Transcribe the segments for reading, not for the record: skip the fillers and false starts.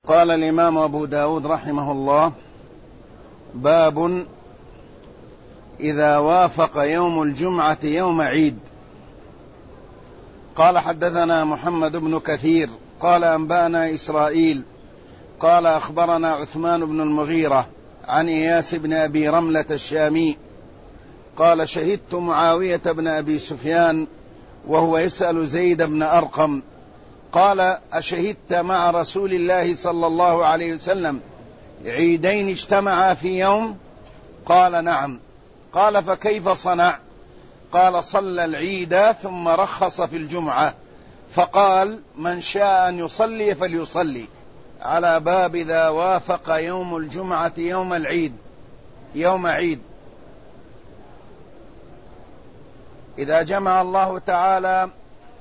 قال الإمام أبو داود رحمه الله: باب إذا وافق يوم الجمعة يوم عيد. قال: حدثنا محمد بن كثير قال: أنبأنا إسرائيل قال: أخبرنا عثمان بن المغيرة عن إياس بن أبي رملة الشامي قال: شهدت معاوية بن أبي سفيان وهو يسأل زيد بن أرقم قال: أشهدت مع رسول الله صلى الله عليه وسلم عيدين اجتمعا في يوم؟ قال: نعم. قال: فكيف صنع؟ قال: صلى العيد ثم رخص في الجمعة، فقال: من شاء أن يصلي فليصلي. على باب إذا وافق يوم الجمعة يوم العيد يوم عيد. إذا جمع الله تعالى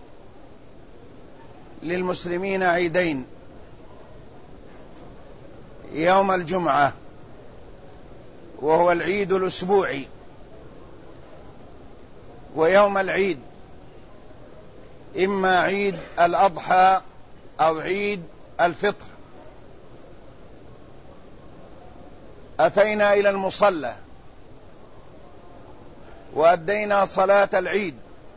للمسلمين عيدين، يوم الجمعة وهو العيد الأسبوعي، ويوم العيد إما عيد الأضحى أو عيد الفطر، أتينا إلى المصلى وأدينا صلاة العيد،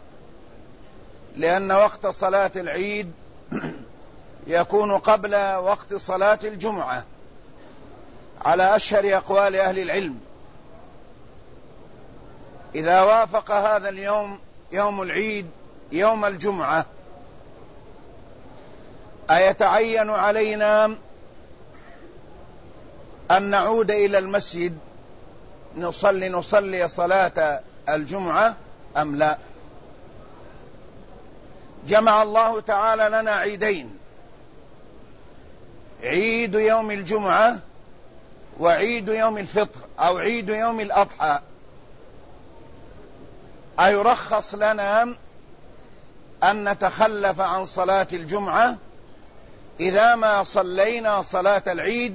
لأن وقت صلاة العيد يكون قبل وقت صلاة الجمعة على أشهر أقوال أهل العلم. إذا وافق هذا اليوم يوم العيد يوم الجمعة، أيتعين علينا أن نعود إلى المسجد نصلي صلاة الجمعة أم لا؟ جمع الله تعالى لنا عيدين: عيد يوم الجمعة وعيد يوم الفطر أو عيد يوم الأضحى. أيرخص لنا أن نتخلف عن صلاة الجمعة إذا ما صلينا صلاة العيد؟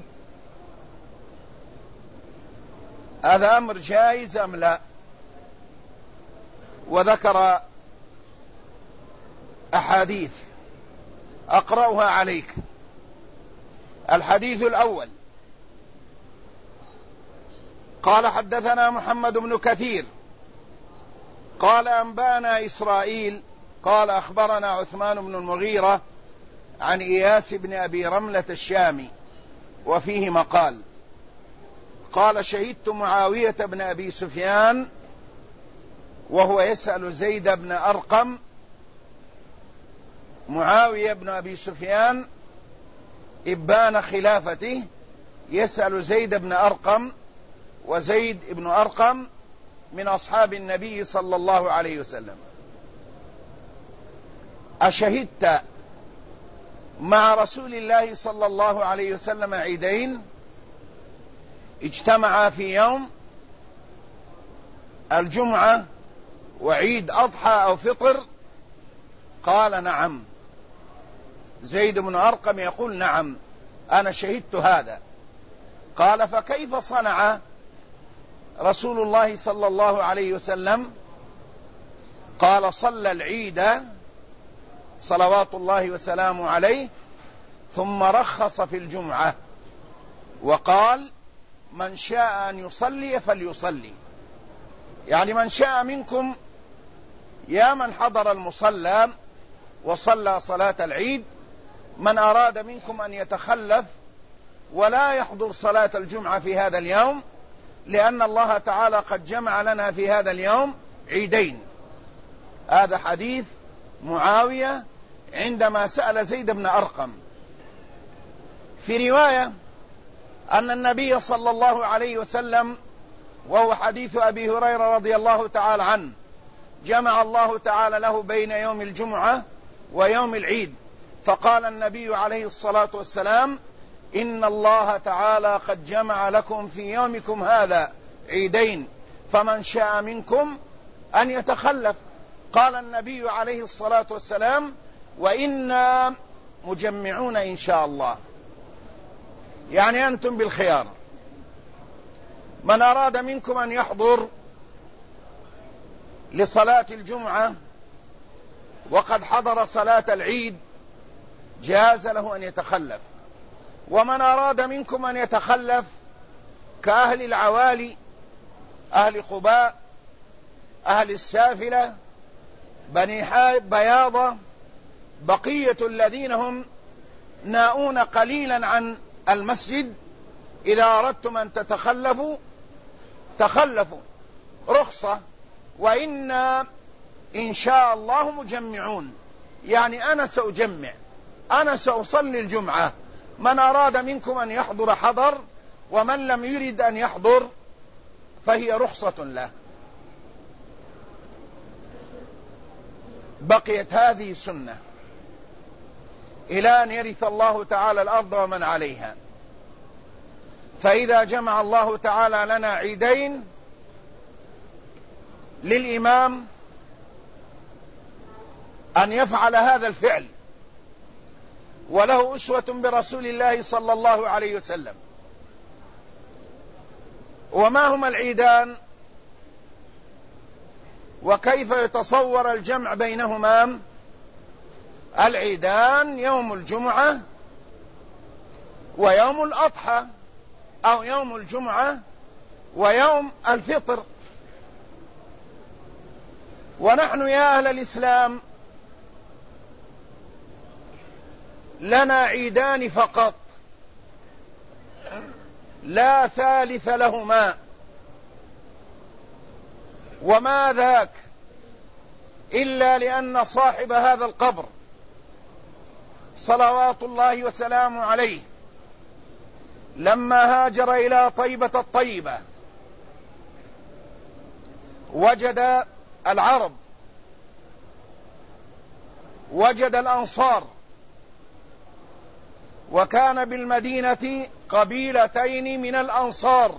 هذا أمر جائز أم لا؟ وذكر أحاديث أقرأها عليك. الحديث الأول: قال: حدثنا محمد بن كثير قال: أنبأنا إسرائيل قال: أخبرنا عثمان بن المغيرة عن إياس بن أبي رملة الشامي، وفيه مقال. قال: شهدت معاوية بن أبي سفيان وهو يسأل زيد بن أرقم. معاوية بن أبي سفيان إبان خلافته يسأل زيد بن أرقم، وزيد بن أرقم من أصحاب النبي صلى الله عليه وسلم: أشهدت مع رسول الله صلى الله عليه وسلم عيدين اجتمعا في يوم الجمعة وعيد أضحى أو فطر؟ قال: نعم. زيد بن أرقم يقول: نعم، أنا شهدت هذا. قال: فكيف صنع رسول الله صلى الله عليه وسلم؟ قال: صلى العيد صلوات الله وسلامه عليه ثم رخص في الجمعة، وقال: من شاء أن يصلي فليصلي. يعني من شاء منكم يا من حضر المصلى وصلى صلاة العيد، من أراد منكم أن يتخلف ولا يحضر صلاة الجمعة في هذا اليوم، لأن الله تعالى قد جمع لنا في هذا اليوم عيدين. هذا حديث معاوية عندما سأل زيد بن أرقم. في رواية أن النبي صلى الله عليه وسلم، وهو حديث أبي هريرة رضي الله تعالى عنه، جمع الله تعالى له بين يوم الجمعة ويوم العيد، فقال النبي عليه الصلاة والسلام: إن الله تعالى قد جمع لكم في يومكم هذا عيدين، فمن شاء منكم أن يتخلف. قال النبي عليه الصلاة والسلام: وإنا مجمعون إن شاء الله. يعني أنتم بالخيار، من أراد منكم أن يحضر لصلاة الجمعة وقد حضر صلاة العيد جاز له أن يتخلف، ومن أراد منكم أن يتخلف كأهل العوالي، أهل قباء، أهل السافلة، بني بياضة، بقية الذين هم ناؤون قليلا عن المسجد، إذا أردتم أن تتخلفوا تخلفوا، رخصة، وإنا إن شاء الله مجمعون، يعني أنا سأجمع، أنا سأصلي الجمعة، من أراد منكم أن يحضر حضر، ومن لم يرد أن يحضر فهي رخصة له. بقيت هذه سنة إلى أن يرث الله تعالى الأرض ومن عليها. فإذا جمع الله تعالى لنا عيدين للإمام أن يفعل هذا الفعل، وله أسوة برسول الله صلى الله عليه وسلم. وما هما العيدان وكيف يتصور الجمع بينهما؟ العيدان يوم الجمعة ويوم الأضحى، أو يوم الجمعة ويوم الفطر. ونحن يا أهل الإسلام لنا عيدان فقط، لا ثالث لهما. وما ذاك إلا لأن صاحب هذا القبر صلوات الله وسلامه عليه لما هاجر إلى طيبة الطيبة وجد العرب، وجد الأنصار، وكان بالمدينة قبيلتين من الأنصار،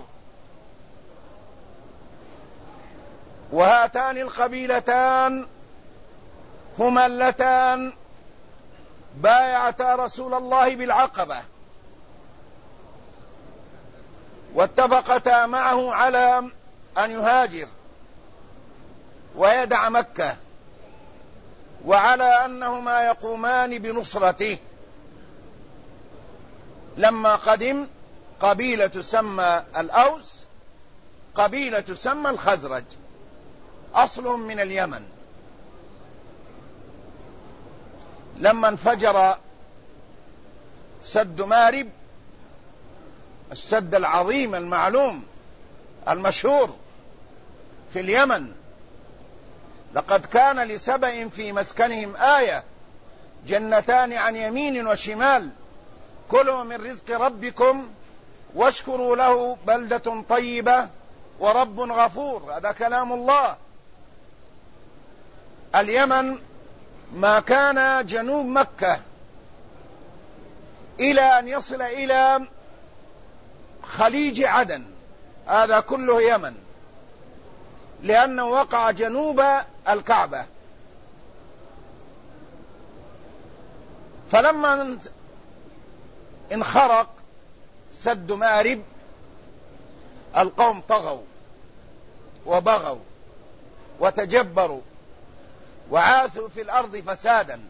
وهاتان القبيلتان هما اللتان بايعتا رسول الله بالعقبة، واتفقتا معه على أن يهاجر ويدع مكة، وعلى أنهما يقومان بنصرته. لما قدم قبيلة تسمى الأوس، قبيلة تسمى الخزرج، أصلهم من اليمن. لما انفجر سد مارب، السد العظيم المعلوم المشهور في اليمن، لقد كان لسبأ في مسكنهم آية، جنتان عن يمين وشمال، كلوا من رزق ربكم واشكروا له بلدة طيبة ورب غفور. هذا كلام الله. اليمن ما كان جنوب مكة إلى أن يصل إلى خليج عدن، هذا كله يمن، لأنه وقع جنوب الكعبة. فلما انخرق سد مارب القوم طغوا وبغوا وتجبروا وعاثوا في الأرض فسادا،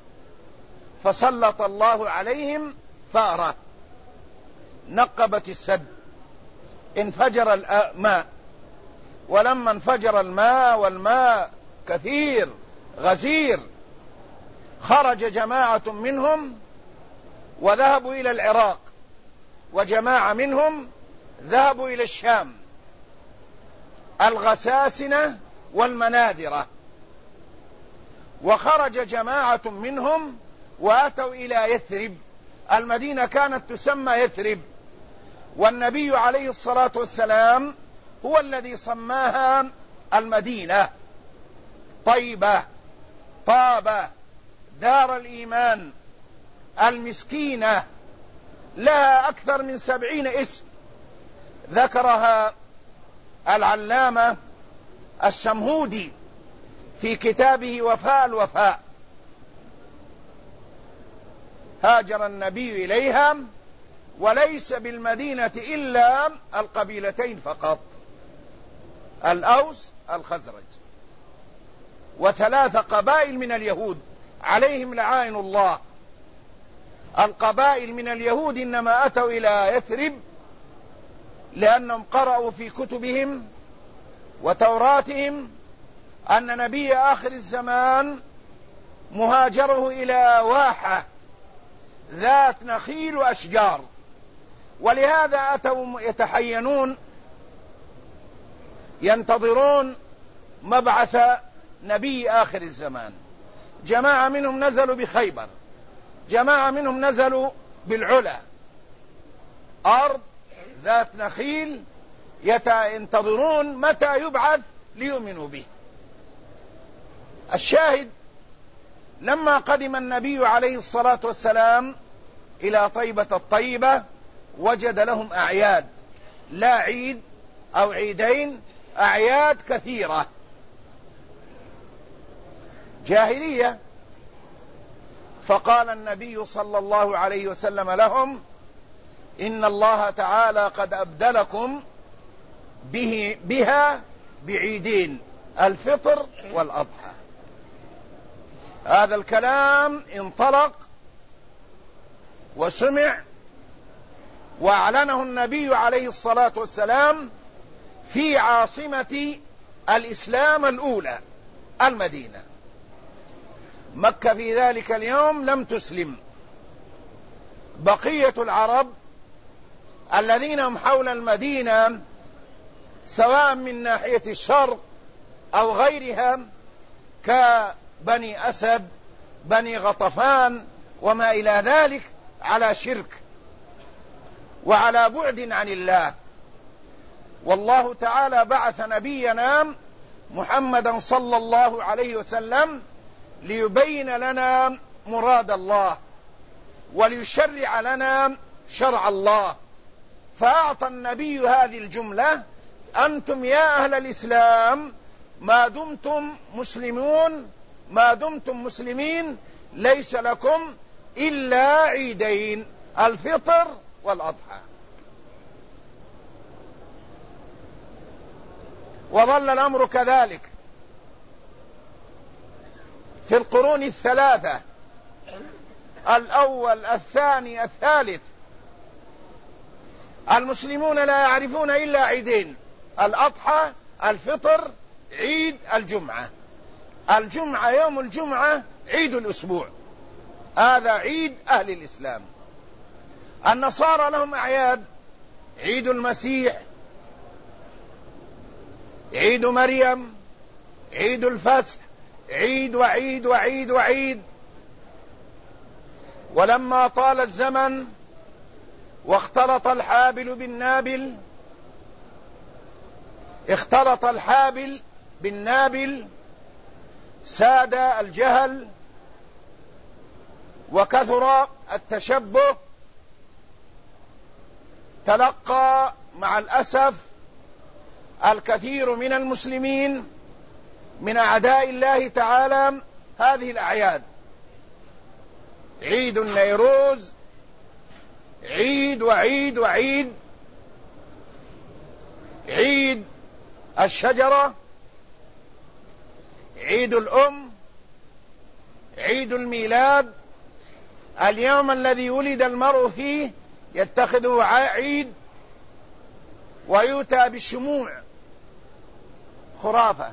فسلط الله عليهم فأرة نقبت السد، انفجر الماء، ولما انفجر الماء والماء كثير غزير، خرج جماعة منهم وذهبوا إلى العراق، وجماعة منهم ذهبوا إلى الشام، الغساسنة والمناذرة. وخرج جماعة منهم وأتوا إلى يثرب، المدينة كانت تسمى يثرب، والنبي عليه الصلاة والسلام هو الذي سماها المدينة طيبة، طابة، دار الإيمان، المسكينة، لها أكثر من 70 اسم ذكرها العلامة الشمهودي في كتابه وفاء الوفاء. هاجر النبي إليها وليس بالمدينة إلا القبيلتين فقط، الأوس الخزرج، و3 قبائل من اليهود عليهم لعائن الله. القبائل من اليهود إنما أتوا إلى يثرب لأنهم قرأوا في كتبهم وتوراتهم أن نبي آخر الزمان مهاجره إلى واحة ذات نخيل وأشجار، ولهذا أتوا يتحينون ينتظرون مبعث نبي آخر الزمان. جماعة منهم نزلوا بخيبر، جماعة منهم نزلوا بالعلا، أرض ذات نخيل ينتظرون متى يبعث ليؤمنوا به. الشاهد لما قدم النبي عليه الصلاة والسلام إلى طيبة الطيبة وجد لهم أعياد، لا عيد أو عيدين، أعياد كثيرة جاهلية. فقال النبي صلى الله عليه وسلم لهم: إن الله تعالى قد أبدلكم بها بعيدين، الفطر والأضحى. هذا الكلام انطلق وسمع وأعلنه النبي عليه الصلاة والسلام في عاصمة الإسلام الأولى المدينة. مكة في ذلك اليوم لم تسلم، بقية العرب الذين هم حول المدينة سواء من ناحية الشرق أو غيرها كبني أسد، بني غطفان وما إلى ذلك، على شرك وعلى بعد عن الله. والله تعالى بعث نبينا محمدا صلى الله عليه وسلم ليبين لنا مراد الله وليشرع لنا شرع الله، فأعطى النبي هذه الجملة: أنتم يا أهل الإسلام ما دمتم مسلمون، ما دمتم مسلمين ليس لكم إلا عيدين، الفطر والأضحى. وظل الأمر كذلك في القرون الثلاثة، الأول الثاني الثالث، المسلمون لا يعرفون إلا عيدين: الأضحى، الفطر، عيد الجمعة. الجمعة يوم الجمعة عيد الأسبوع، هذا عيد أهل الإسلام. النصارى لهم أعياد: عيد المسيح، عيد مريم، عيد الفسح، عيد وعيد وعيد وعيد. ولما طال الزمن واختلط الحابل بالنابل، اختلط الحابل بالنابل، ساد الجهل وكثر التشبه. تلقى مع الأسف الكثير من المسلمين من أعداء الله تعالى هذه الأعياد: عيد النيروز، عيد وعيد وعيد، عيد الشجرة، عيد الأم، عيد الميلاد، اليوم الذي ولد المرء فيه يتخذه عيد ويؤتى بالشموع. خرافة،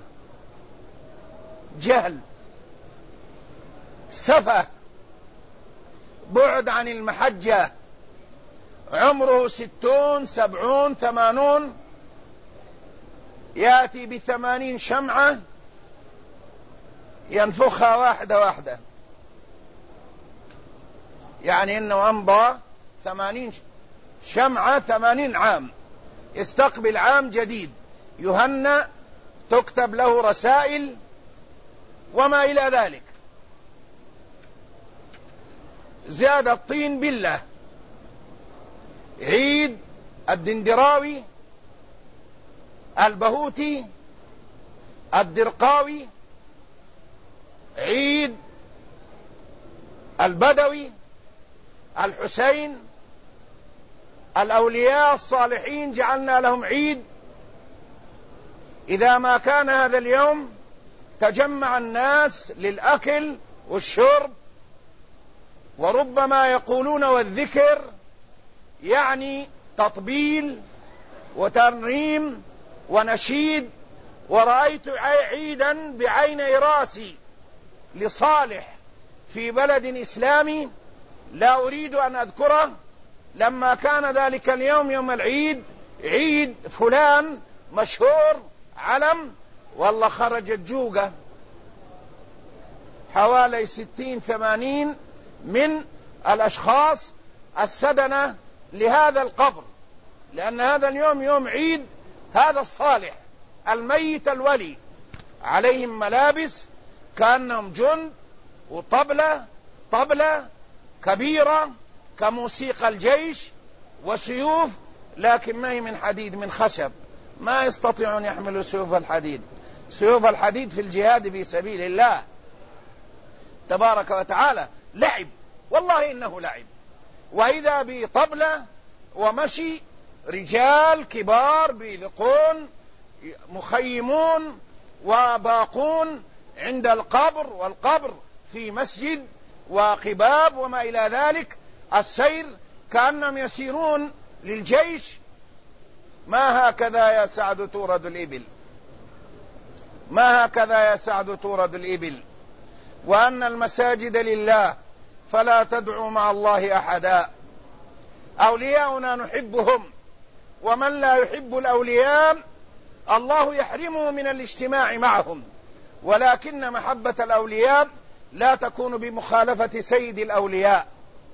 جهل، سفه، بعد عن المحجة. عمره 60 70 80، يأتي ب80 شمعة ينفخها واحدة واحدة، يعني انه امضى 80 شمعة 80 عام، يستقبل عام جديد، يهنأ، تكتب له رسائل وما إلى ذلك. زاد الطين بالله. عيد الدندراوي، البهوتي، الدرقاوي، عيد البدوي، الحسين، الأولياء الصالحين جعلنا لهم عيد. إذا ما كان هذا اليوم تجمع الناس للأكل والشرب وربما يقولون والذكر يعني تطبيل وترنيم ونشيد. ورأيت عيدا بعيني راسي لصالح في بلد إسلامي لا أريد أن أذكره، لما كان ذلك اليوم يوم العيد، عيد فلان مشهور علم، والله خرجت جوقة حوالي 60-80 من الأشخاص السدنة لهذا القبر، لأن هذا اليوم يوم عيد هذا الصالح الميت الولي، عليهم ملابس كأنهم جند طبلة كبيرة كموسيقى الجيش وسيوف، لكن ما هي من حديد، من خشب، ما يستطيعون يحملوا سيوف الحديد. سيوف الحديد في الجهاد في سبيل الله تبارك وتعالى لعب، والله إنه لعب. وإذا بطبلة ومشي رجال كبار بيذقون مخيمون وباقون عند القبر، والقبر في مسجد وقباب وما إلى ذلك، السير كأنهم يسيرون للجيش. ما هكذا يا سعد تورد الإبل، ما هكذا يا سعد تورد الإبل. وأن المساجد لله فلا تدعوا مع الله أحدا. أولياؤنا نحبهم، ومن لا يحب الأولياء الله يحرمه من الاجتماع معهم، ولكن محبة الأولياء لا تكون بمخالفة سيد الأولياء.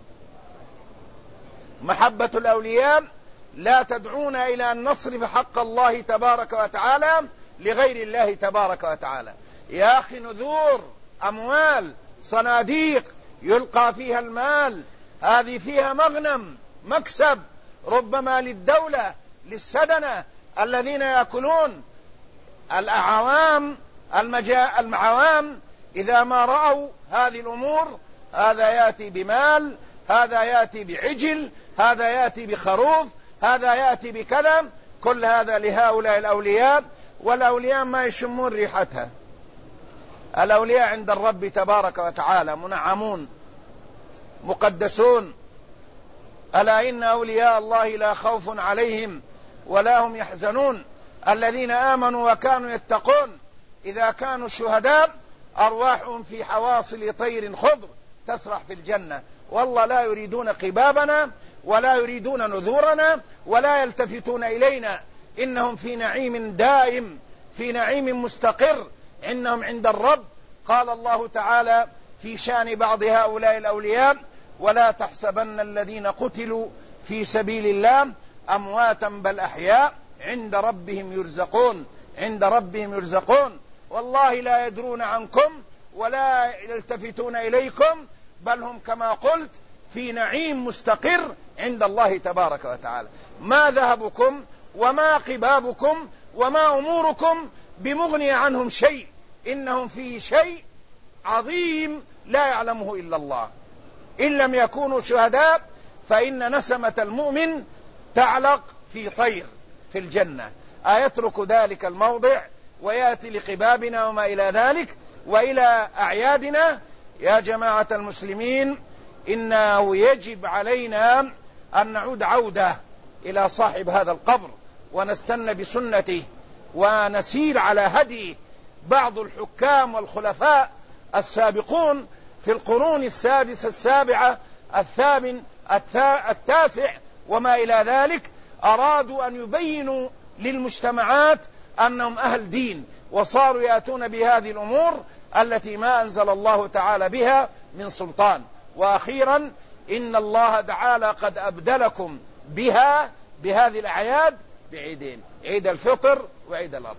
محبة الأولياء لا تدعونا إلى أن نصرف حق الله تبارك وتعالى لغير الله تبارك وتعالى. يا أخي نذور أموال صناديق يلقى فيها المال، هذه فيها مغنم مكسب ربما للدولة للسدنة الذين يأكلون. الأعوام المعوام إذا ما رأوا هذه الأمور، هذا يأتي بمال، هذا يأتي بعجل، هذا يأتي بخروف، هذا يأتي بكذا، كل هذا لهؤلاء الأولياء، والأولياء ما يشمون ريحتها. الأولياء عند الرب تبارك وتعالى منعمون مقدسون. ألا إن أولياء الله لا خوف عليهم ولا هم يحزنون الذين آمنوا وكانوا يتقون إذا كانوا شهداء أرواحهم في حواصل طير خضر تسرح في الجنة. والله لا يريدون قبابنا ولا يريدون نذورنا ولا يلتفتون إلينا، إنهم في نعيم دائم، في نعيم مستقر، إنهم عند الرب. قال الله تعالى في شان بعض هؤلاء الأولياء: ولا تحسبن الذين قتلوا في سبيل الله أمواتا بل أحياء عند ربهم يرزقون، عند ربهم يرزقون. والله لا يدرون عنكم ولا يلتفتون إليكم، بل هم كما قلت في نعيم مستقر عند الله تبارك وتعالى. ما ذهبكم وما قبابكم وما أموركم بمغني عنهم شيء، إنهم في شيء عظيم لا يعلمه إلا الله. إن لم يكونوا شهداء فإن نسمة المؤمن تعلق في طير في الجنة، أيترك ذلك الموضع ويأتي لقبابنا وما إلى ذلك وإلى أعيادنا. يا جماعة المسلمين، إنه يجب علينا أن نعود عودة إلى صاحب هذا القبر ونستنى بسنته ونسير على هدي بعض الحكام والخلفاء السابقون في القرون السادسة السابعة الثامن التاسع وما إلى ذلك. أرادوا أن يبينوا للمجتمعات أنهم أهل دين، وصاروا يأتون بهذه الأمور التي ما أنزل الله تعالى بها من سلطان. وأخيرا إن الله تعالى قد أبدلكم بها بهذه الأعياد بعيدين، عيد الفطر وعيد الأضحى.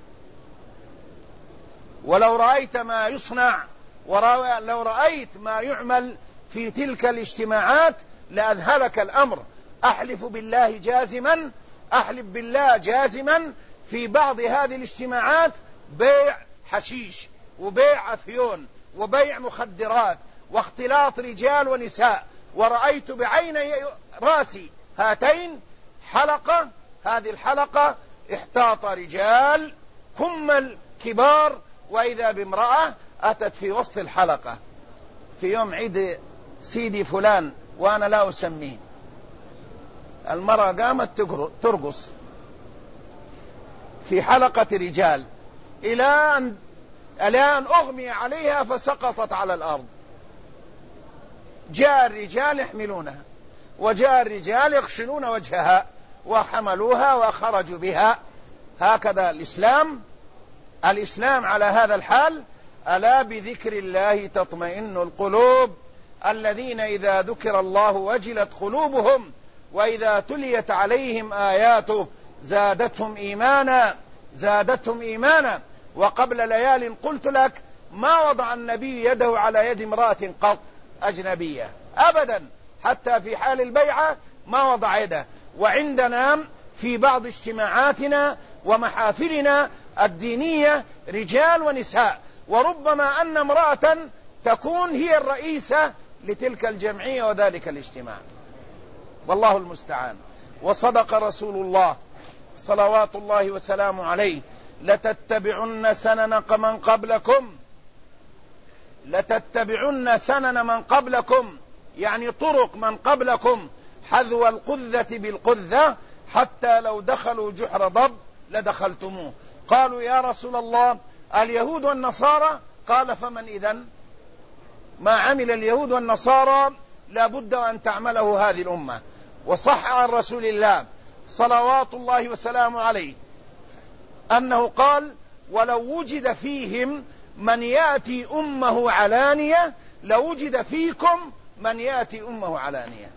ولو رأيت ما يصنع ولو رأيت ما يعمل في تلك الاجتماعات لأذهلك الأمر. أحلف بالله جازما، أحلف بالله جازما في بعض هذه الاجتماعات بيع حشيش وبيع أفيون وبيع مخدرات واختلاط رجال ونساء. ورأيت بعيني راسي هاتين حلقة، هذه الحلقة احتاط رجال كمل كبار، وإذا بامرأة أتت في وسط الحلقة في يوم عيد سيدي فلان وأنا لا أسميه. المرأة قامت ترقص في حلقة رجال إلى أن أغمي عليها فسقطت على الأرض. جاء الرجال يحملونها، وجاء الرجال يغسلون وجهها وحملوها وخرجوا بها. هكذا الإسلام على هذا الحال. ألا بذكر الله تطمئن القلوب، الذين إذا ذكر الله وجلت قلوبهم وإذا تليت عليهم آياته زادتهم إيمانا. وقبل ليال قلت لك ما وضع النبي يده على يد امرأة قط أجنبية أبدا، حتى في حال البيعة ما وضع يده. وعندنا في بعض اجتماعاتنا ومحافلنا الدينية رجال ونساء، وربما أن امرأة تكون هي الرئيسة لتلك الجمعية وذلك الاجتماع، والله المستعان. وصدق رسول الله صلوات الله وسلامه عليه: لتتبعن سنن من قبلكم، يعني طرق من قبلكم، حذو القذة بالقذة، حتى لو دخلوا جحر ضب لدخلتموه. قالوا يا رسول الله اليهود والنصارى؟ قال فمن إذن؟ ما عمل اليهود والنصارى لابد أن تعمله هذه الأمة. وصح عن رسول الله صلوات الله وسلامه عليه أنه قال: ولو وجد فيهم من يأتي أمه علانية لوجد فيكم من يأتي أمه علانية.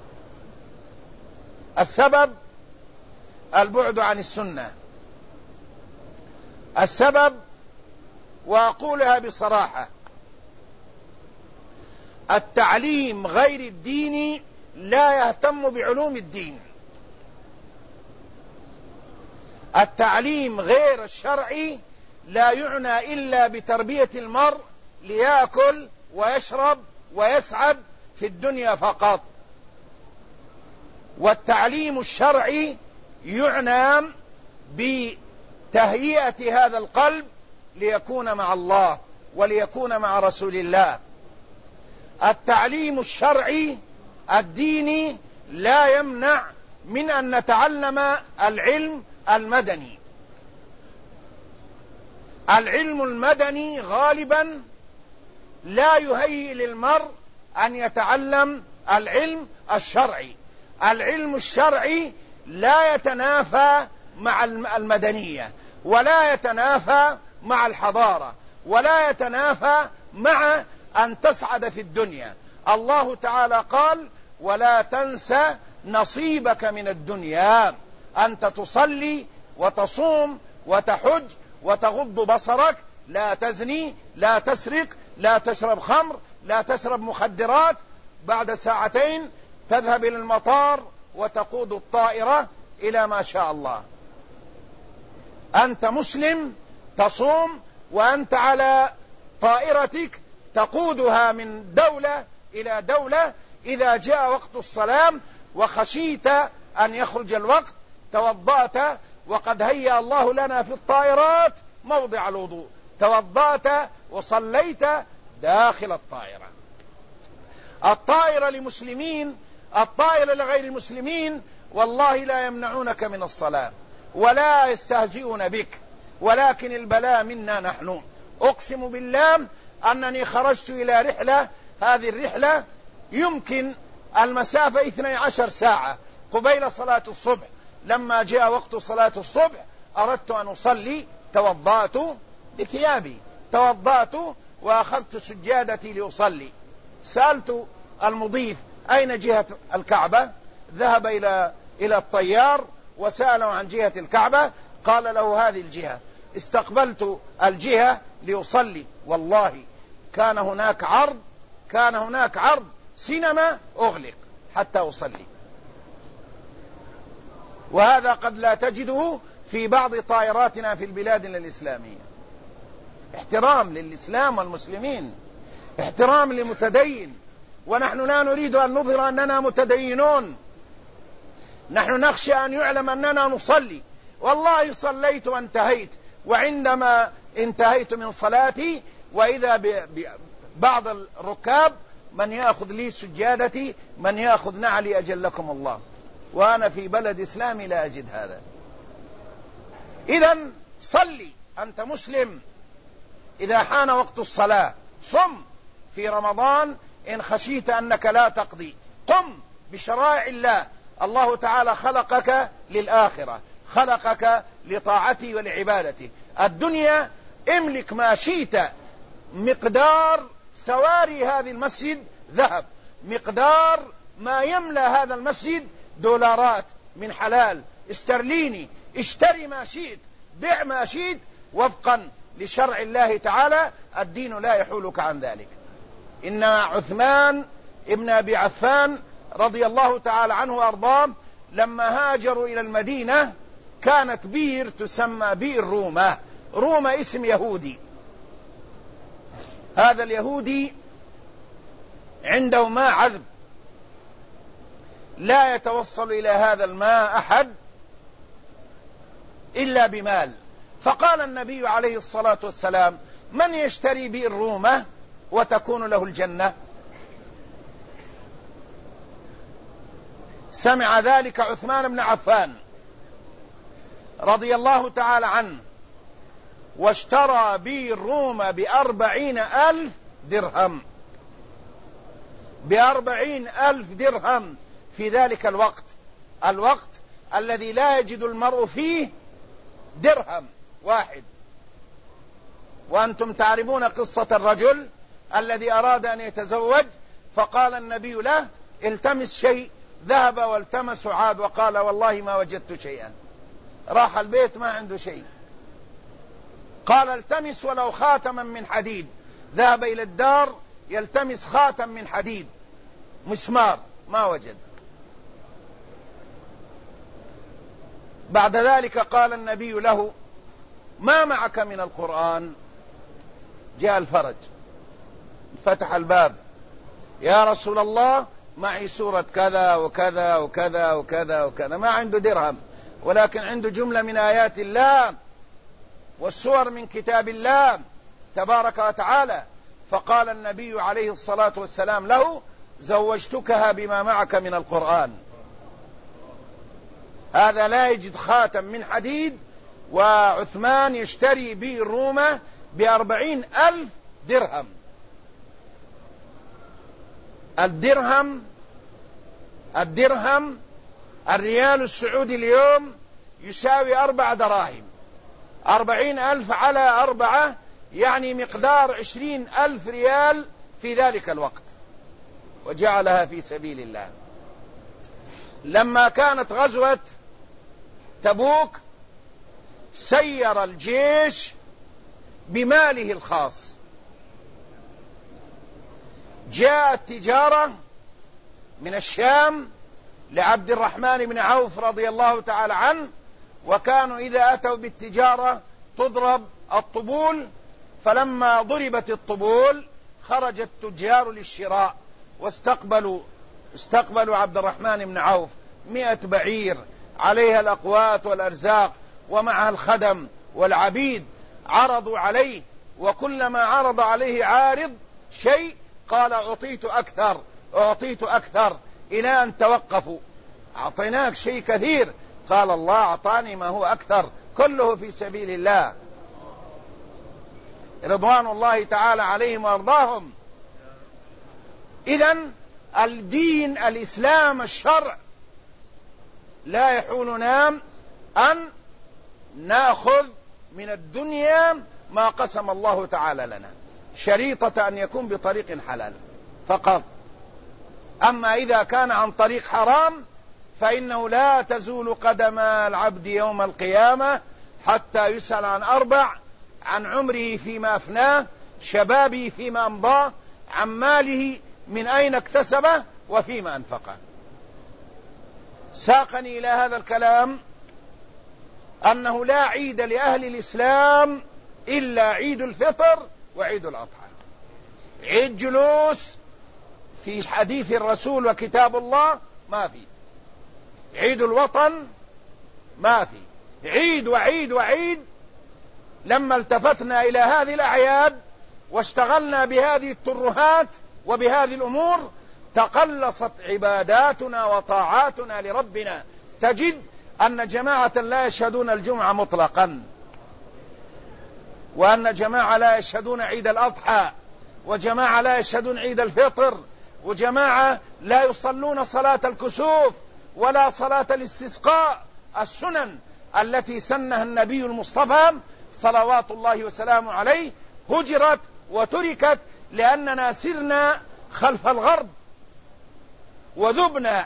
السبب البعد عن السنة. السبب، وأقولها بصراحة، التعليم غير الديني لا يهتم بعلوم الدين. التعليم غير الشرعي لا يعنى إلا بتربية المرء ليأكل ويشرب ويسعد في الدنيا فقط. والتعليم الشرعي يعنى بتهيئة هذا القلب ليكون مع الله وليكون مع رسول الله. التعليم الشرعي الديني لا يمنع من أن نتعلم العلم المدني. العلم المدني غالبا لا يهيئ للمرء أن يتعلم العلم الشرعي. العلم الشرعي لا يتنافى مع المدنية، ولا يتنافى مع الحضارة، ولا يتنافى مع أن تسعد في الدنيا. الله تعالى قال: ولا تنسى نصيبك من الدنيا. أنت تصلي وتصوم وتحج وتغض بصرك، لا تزني، لا تسرق، لا تشرب خمر، لا تشرب مخدرات. بعد ساعتين تذهب إلى المطار وتقود الطائرة إلى ما شاء الله. أنت مسلم تصوم وأنت على طائرتك تقودها من دولة إلى دولة. إذا جاء وقت الصلاة وخشيت أن يخرج الوقت توضأت، وقد هيأ الله لنا في الطائرات موضع الوضوء، توضأت وصليت داخل الطائرة. الطائرة لمسلمين، الطائرة لغير مسلمين والله لا يمنعونك من الصلاة ولا يستهزئون بك، ولكن البلاء منا نحن. أقسم بالله أنني خرجت إلى رحلة، هذه الرحلة يمكن المسافة 12 ساعة قبيل صلاة الصبح. لما جاء وقت صلاة الصبح أردت أن أصلي، توضأت بثيابي، توضأت وأخذت سجادتي لأصلي. سألت المضيف أين جهة الكعبة، ذهب إلى الطيار وسأله عن جهة الكعبة، قال له هذه الجهة. استقبلت الجهة لأصلي، والله كان هناك عرض سينما أغلق حتى أصلي، وهذا قد لا تجده في بعض طائراتنا في البلاد الإسلامية. احترام للإسلام والمسلمين، احترام لمتدين، ونحن لا نريد أن نظهر أننا متدينون. نحن نخشى أن يعلم أننا نصلي. والله صليت وانتهيت، وعندما انتهيت من صلاتي وإذا بعض الركاب من يأخذ لي سجادتي، من يأخذ نعلي أجلكم الله، وأنا في بلد إسلامي لا أجد هذا. إذن صلي أنت مسلم، إذا حان وقت الصلاة صم في رمضان إن خشيت أنك لا تقضي، قم بشرائع الله. الله تعالى خلقك للآخرة، خلقك لطاعته ولعبادته. الدنيا املك ما شئت، مقدار سواري هذه المسجد ذهب، مقدار ما يملأ هذا المسجد دولارات من حلال استرليني، اشتري ما شئت، بع ما شئت وفقا لشرع الله تعالى، الدين لا يحولك عن ذلك. إن عثمان ابن أبي عفان رضي الله تعالى عنه وأرضاه لما هاجروا إلى المدينة كانت بير تسمى بئر رومة. رومة اسم يهودي، هذا اليهودي عنده ماء عذب لا يتوصل إلى هذا الماء أحد إلا بمال، فقال النبي عليه الصلاة والسلام: من يشتري بئر رومة وتكون له الجنة؟ سمع ذلك عثمان بن عفان رضي الله تعالى عنه واشترى بئر رومة ب40,000 درهم، ب40,000 درهم في ذلك الوقت الذي لا يجد المرء فيه درهم واحد. وأنتم تعرفون قصة الرجل الذي أراد أن يتزوج، فقال النبي له: التمس شيء، ذهب والتمس عاد وقال: والله ما وجدت شيئا. راح البيت ما عنده شيء، قال: التمس ولو خاتما من حديد. ذهب إلى الدار يلتمس خاتم من حديد، مسمار، ما وجد. بعد ذلك قال النبي له: ما معك من القرآن؟ جاء الفرج، فتح الباب: يا رسول الله معي سورة كذا وكذا وكذا وكذا وكذا. ما عنده درهم، ولكن عنده جملة من آيات الله والسور من كتاب الله تبارك وتعالى. فقال النبي عليه الصلاة والسلام له: زوجتكها بما معك من القرآن. هذا لا يجد خاتم من حديد، وعثمان يشتري بئر رومة ب40,000 درهم. الدرهم الريال السعودي اليوم يساوي 4 دراهم. 40,000 على 4 يعني مقدار 20,000 ريال في ذلك الوقت، وجعلها في سبيل الله. لما كانت غزوة تبوك سير الجيش بماله الخاص. جاءت تجارة من الشام لعبد الرحمن بن عوف رضي الله تعالى عنه، وكانوا إذا أتوا بالتجارة تضرب الطبول، فلما ضربت الطبول خرج التجار للشراء واستقبلوا عبد الرحمن بن عوف 100 بعير عليها الأقوات والأرزاق ومعها الخدم والعبيد. عرضوا عليه، وكلما عرض عليه عارض شيء قال: أعطيت أكثر إلى أن توقفوا. أعطيناك شيء كثير، قال: الله أعطاني ما هو أكثر، كله في سبيل الله، رضوان الله تعالى عليهم وأرضاهم. إذن الدين، الإسلام، الشرع لا يحولنا أن نأخذ من الدنيا ما قسم الله تعالى لنا، شريطة أن يكون بطريق حلال فقط. أما إذا كان عن طريق حرام فإنه لا تزول قدم العبد يوم القيامة حتى يسأل عن 4: عن عمره فيما أفناه، شبابه فيما أمضاه، عن ماله من أين اكتسبه، وفيما أنفقه. ساقني إلى هذا الكلام أنه لا عيد لأهل الإسلام إلا عيد الفطر وعيد الأضحى. عيد جلوس في حديث الرسول وكتاب الله ما في، عيد الوطن ما في، عيد وعيد وعيد. لما التفتنا إلى هذه الأعياد واشتغلنا بهذه الترهات وبهذه الأمور تقلصت عباداتنا وطاعاتنا لربنا. تجد أن جماعة لا يشهدون الجمعة مطلقا، وأن جماعة لا يشهدون عيد الأضحى، وجماعة لا يشهدون عيد الفطر، وجماعة لا يصلون صلاة الكسوف ولا صلاة الاستسقاء، السنن التي سنها النبي المصطفى صلوات الله وسلامه عليه هجرت وتركت لأننا سرنا خلف الغرب وذبنا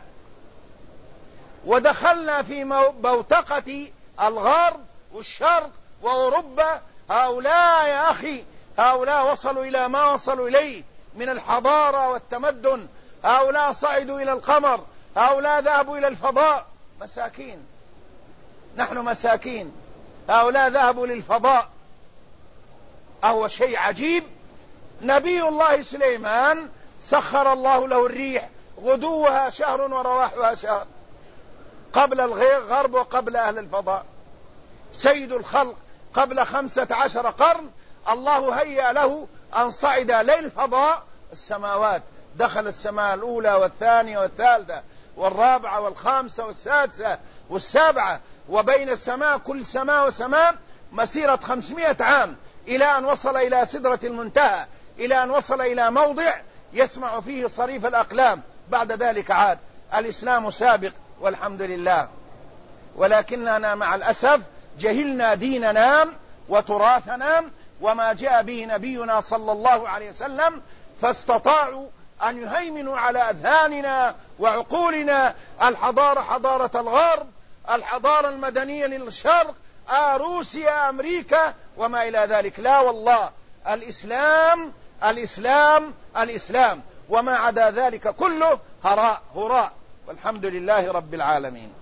ودخلنا في بوتقة الغرب والشرق وأوروبا. هؤلاء يا أخي، هؤلاء وصلوا إلى ما وصلوا إليه من الحضارة والتمدن، هؤلاء صعدوا إلى القمر، هؤلاء ذهبوا إلى الفضاء. مساكين، نحن مساكين، هؤلاء ذهبوا للفضاء. أهو شيء عجيب. نبي الله سليمان سخر الله له الريح غدوها شهر ورواحها شهر، قبل الغرب وقبل أهل الفضاء. سيد الخلق قبل 15 قرن الله هيأ له أن صعد للفضاء السماوات، دخل السماء الأولى والثانية والثالثة والرابعة والخامسة والسادسة والسابعة، وبين السماء كل سماء وسماء مسيرة 500 عام، إلى أن وصل إلى سدرة المنتهى، إلى أن وصل إلى موضع يسمع فيه صريف الأقلام. بعد ذلك عاد. الإسلام سابق والحمد لله، ولكننا مع الأسف جهلنا ديننا وتراثنا وما جاء به نبينا صلى الله عليه وسلم، فاستطاعوا أن يهيمنوا على أذهاننا وعقولنا. الحضارة حضارة الغرب، الحضارة المدنية للشرق، روسيا، أمريكا وما إلى ذلك. لا والله، الإسلام الإسلام الإسلام، وما عدا ذلك كله هراء هراء، والحمد لله رب العالمين.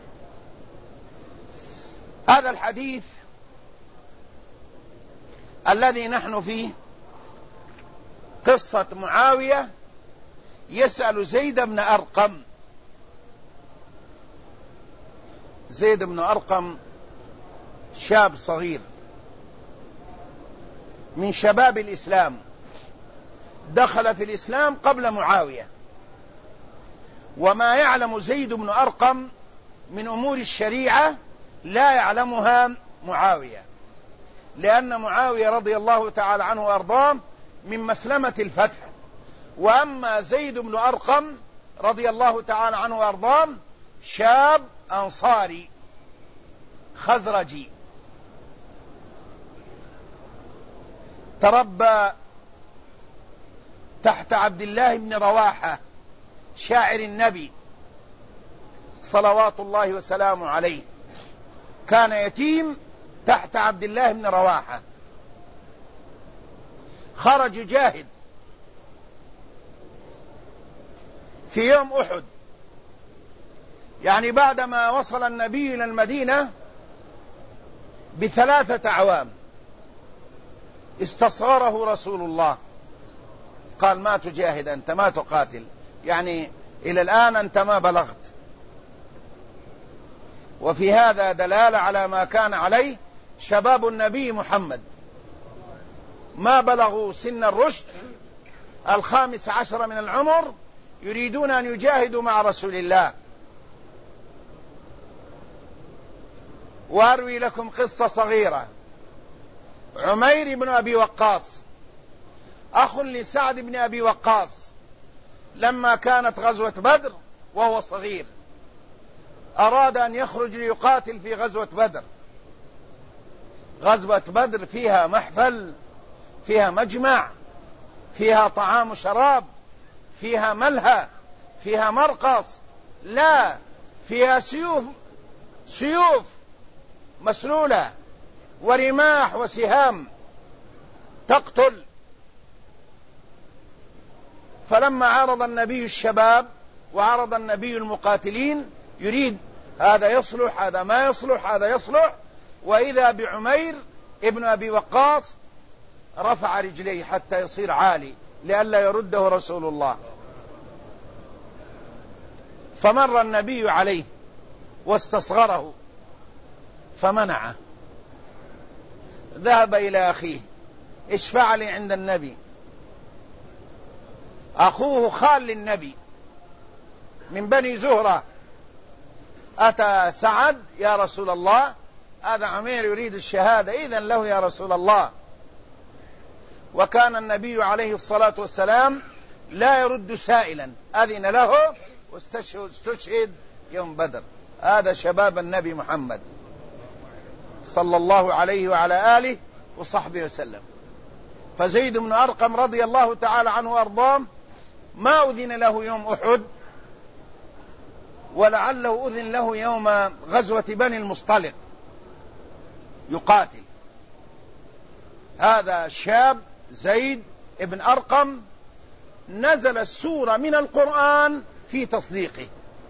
هذا الحديث الذي نحن فيه قصة معاوية يسأل زيد بن أرقم. زيد بن أرقم شاب صغير من شباب الإسلام، دخل في الإسلام قبل معاوية، وما يعلم زيد بن أرقم من أمور الشريعة لا يعلمها معاوية، لأن معاوية رضي الله تعالى عنه وأرضاه من مسلمة الفتح، وأما زيد بن أرقم رضي الله تعالى عنه وأرضاه شاب أنصاري خزرجي، تربى تحت عبد الله بن رواحة شاعر النبي صلوات الله وسلامه عليه، كان يتيم تحت عبد الله بن رواحة. خرج جاهد في يوم أحد، يعني بعدما وصل النبي إلى المدينة ب3 أعوام، استصغره رسول الله، قال ما تجاهد أنت، ما تقاتل، يعني إلى الآن أنت ما بلغت. وفي هذا دلالة على ما كان عليه شباب النبي محمد، ما بلغوا سن الرشد 15 من العمر يريدون أن يجاهدوا مع رسول الله. وأروي لكم قصة صغيرة. عمير بن أبي وقاص أخ لسعد بن أبي وقاص، لما كانت غزوة بدر وهو صغير أراد أن يخرج ليقاتل في غزوة بدر. غزوة بدر فيها محفل، فيها مجمع، فيها طعام وشراب، فيها ملهى، فيها مرقص، لا فيها سيوف مسلولة ورماح وسهام تقتل. فلما عرض النبي الشباب وعرض النبي المقاتلين يريد هذا يصلح هذا ما يصلح هذا يصلح، وإذا بعمير ابن أبي وقاص رفع رجليه حتى يصير عالي لئلا يرده رسول الله. فمر النبي عليه واستصغره فمنعه، ذهب إلى أخيه اشفع لي عند النبي. أخوه خال للنبي من بني زهرة، أتى سعد: يا رسول الله، هذا عمير يريد الشهادة، إذن له يا رسول الله. وكان النبي عليه الصلاة والسلام لا يرد سائلا، أذن له واستشهد يوم بدر. هذا شباب النبي محمد صلى الله عليه وعلى آله وصحبه وسلم. فزيد بن أرقم رضي الله تعالى عنه وأرضاه ما أذن له يوم أحد، ولعله أذن له يوم غزوة بني المصطلق يقاتل. هذا الشاب زيد بن أرقم نزل السورة من القرآن في تصديقه.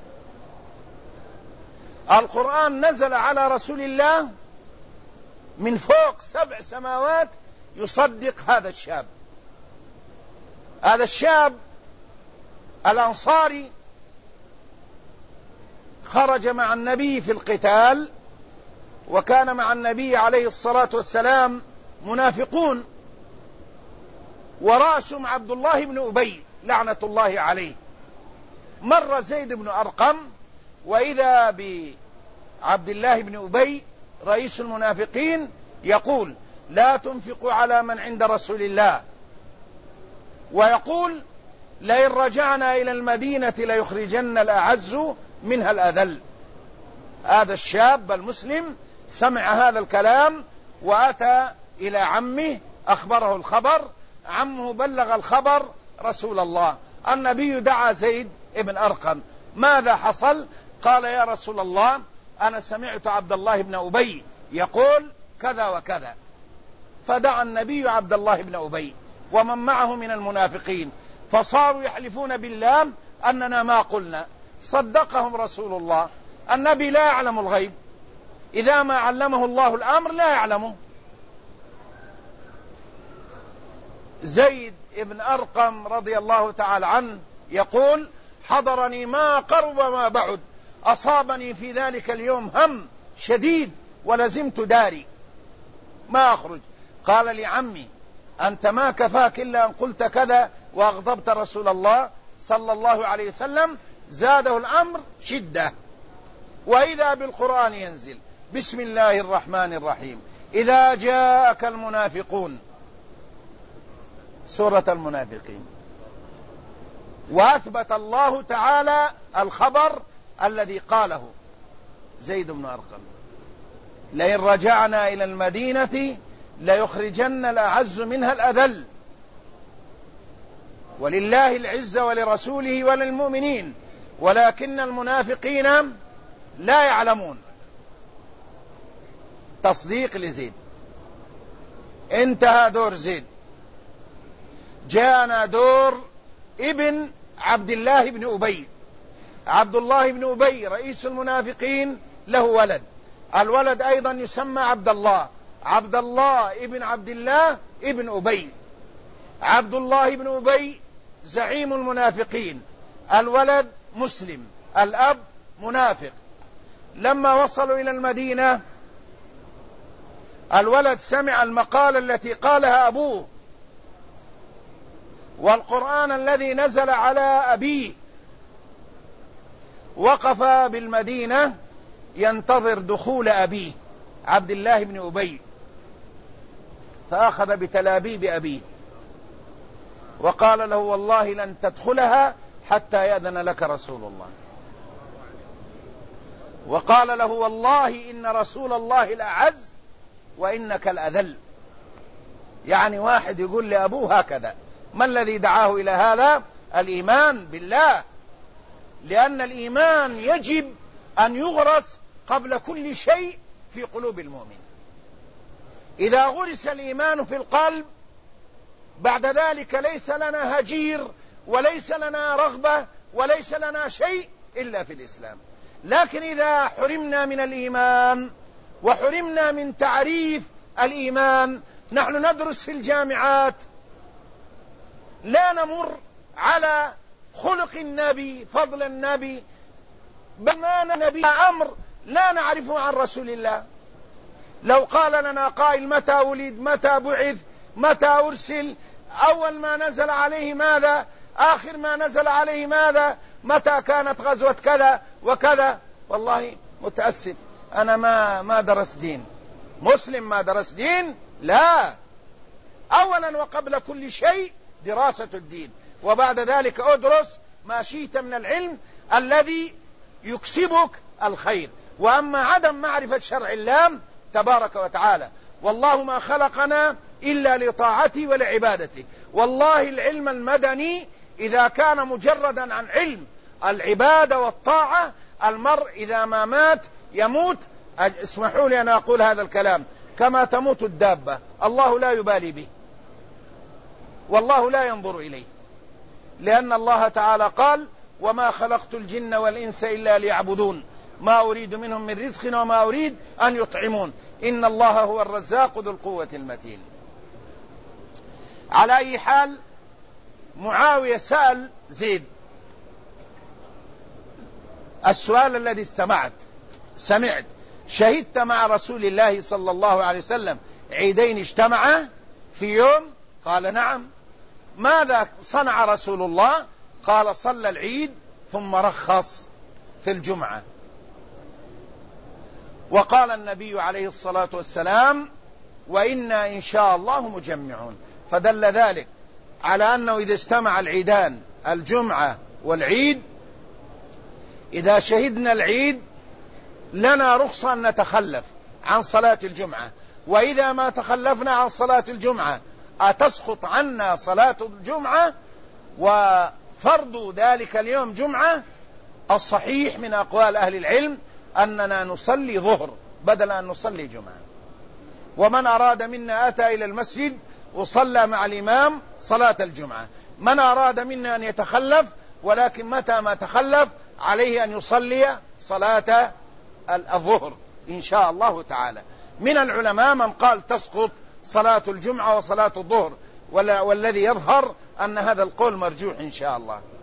القرآن نزل على رسول الله من فوق 7 سماوات يصدق هذا الشاب. هذا الشاب الأنصاري خرج مع النبي في القتال، وكان مع النبي عليه الصلاة والسلام منافقون، ورأسهم عبد الله بن أبي لعنة الله عليه. مر زيد بن أرقم وإذا بعبد الله بن أبي رئيس المنافقين يقول: لا تنفقوا على من عند رسول الله، ويقول: لئن رجعنا إلى المدينة ليخرجن الأعز منها الأذل. هذا الشاب المسلم سمع هذا الكلام وأتى إلى عمه أخبره الخبر. عمه بلغ الخبر رسول الله. النبي دعا زيد بن أرقم: ماذا حصل؟ قال: يا رسول الله، أنا سمعت عبد الله بن أبي يقول كذا وكذا. فدعا النبي عبد الله بن أبي ومن معه من المنافقين، فصاروا يحلفون بالله أننا ما قلنا. صدقهم رسول الله. النبي لا يعلم الغيب، إذا ما علمه الله الأمر لا يعلمه. زيد بن أرقم رضي الله تعالى عنه يقول: حضرني ما قرب ما بعد، أصابني في ذلك اليوم هم شديد ولزمت داري ما أخرج. قال لعمي: أنت ما كفاك إلا أن قلت كذا وأغضبت رسول الله صلى الله عليه وسلم. زاده الأمر شدة. وإذا بالقرآن ينزل: بسم الله الرحمن الرحيم، إذا جاءك المنافقون، سورة المنافقين. وأثبت الله تعالى الخبر الذي قاله زيد بن أرقم: لئن رجعنا إلى المدينة ليخرجن الأعز منها الأذل، ولله العزة ولرسوله وللمؤمنين ولكن المنافقين لا يعلمون. تصديق لزيد. انتهى دور زيد، جاءنا دور ابن عبد الله بن أبي. عبد الله بن أبي رئيس المنافقين له ولد، الولد أيضا يسمى عبد الله. عبد الله ابن عبد الله ابن أبي. عبد الله بن أبي زعيم المنافقين، الولد مسلم، الأب منافق. لما وصلوا إلى المدينة الولد سمع المقالة التي قالها أبوه والقرآن الذي نزل على أبيه. وقف بالمدينة ينتظر دخول أبيه عبد الله بن أبي، فأخذ بتلابيب أبيه وقال له: والله لن تدخلها حتى يأذن لك رسول الله. وقال له: والله إن رسول الله الأعز وإنك الأذل. يعني واحد يقول لأبوه هكذا. ما الذي دعاه إلى هذا؟ الإيمان بالله، لأن الإيمان يجب أن يغرس قبل كل شيء في قلوب المؤمن. إذا غرس الإيمان في القلب بعد ذلك ليس لنا هجير وليس لنا رغبة وليس لنا شيء إلا في الإسلام. لكن إذا حرمنا من الإيمان وحرمنا من تعريف الإيمان، نحن ندرس في الجامعات، لا نمر على خلق النبي، فضل النبي، بل ما نبي أمر لا نعرفه عن رسول الله. لو قال لنا قائل: متى ولد، متى بعث، متى أرسل، أول ما نزل عليه ماذا، آخر ما نزل عليه ماذا؟ متى كانت غزوة كذا وكذا؟ والله متأسف، أنا ما درس دين. مسلم ما درس دين؟ لا، أولا وقبل كل شيء دراسة الدين، وبعد ذلك أدرس ما شئت من العلم الذي يكسبك الخير. وأما عدم معرفة شرع الله تبارك وتعالى، والله ما خلقنا إلا لطاعته ولعبادته. والله العلم المدني إذا كان مجردا عن علم العبادة والطاعة، المرء إذا ما مات يموت، اسمحوا لي أن أقول هذا الكلام، كما تموت الدابة، الله لا يبالي به والله لا ينظر إليه، لأن الله تعالى قال: وما خلقت الجن والإنس إلا ليعبدون ما أريد منهم من رزق وما أريد أن يطعمون إن الله هو الرزاق ذو القوة المتين. على أي حال، معاوية سأل زيد السؤال الذي سمعت: شهدت مع رسول الله صلى الله عليه وسلم عيدين اجتمعا في يوم؟ قال: نعم. ماذا صنع رسول الله؟ قال: صلى العيد ثم رخص في الجمعة. وقال النبي عليه الصلاة والسلام: وإنا إن شاء الله مجمعون. فدل ذلك على أنه إذا اجتمع العيدان، الجمعة والعيد، إذا شهدنا العيد لنا رخصة أن نتخلف عن صلاة الجمعة، وإذا ما تخلفنا عن صلاة الجمعة أتسقط عنا صلاة الجمعة وفرض ذلك اليوم جمعة. الصحيح من أقوال أهل العلم أننا نصلي ظهر بدل أن نصلي جمعة، ومن أراد منا أتى إلى المسجد وصلى مع الإمام صلاة الجمعة. من أراد منا أن يتخلف، ولكن متى ما تخلف عليه أن يصلي صلاة الظهر إن شاء الله تعالى. من العلماء من قال تسقط صلاة الجمعة وصلاة الظهر، والذي يظهر أن هذا القول مرجوح إن شاء الله.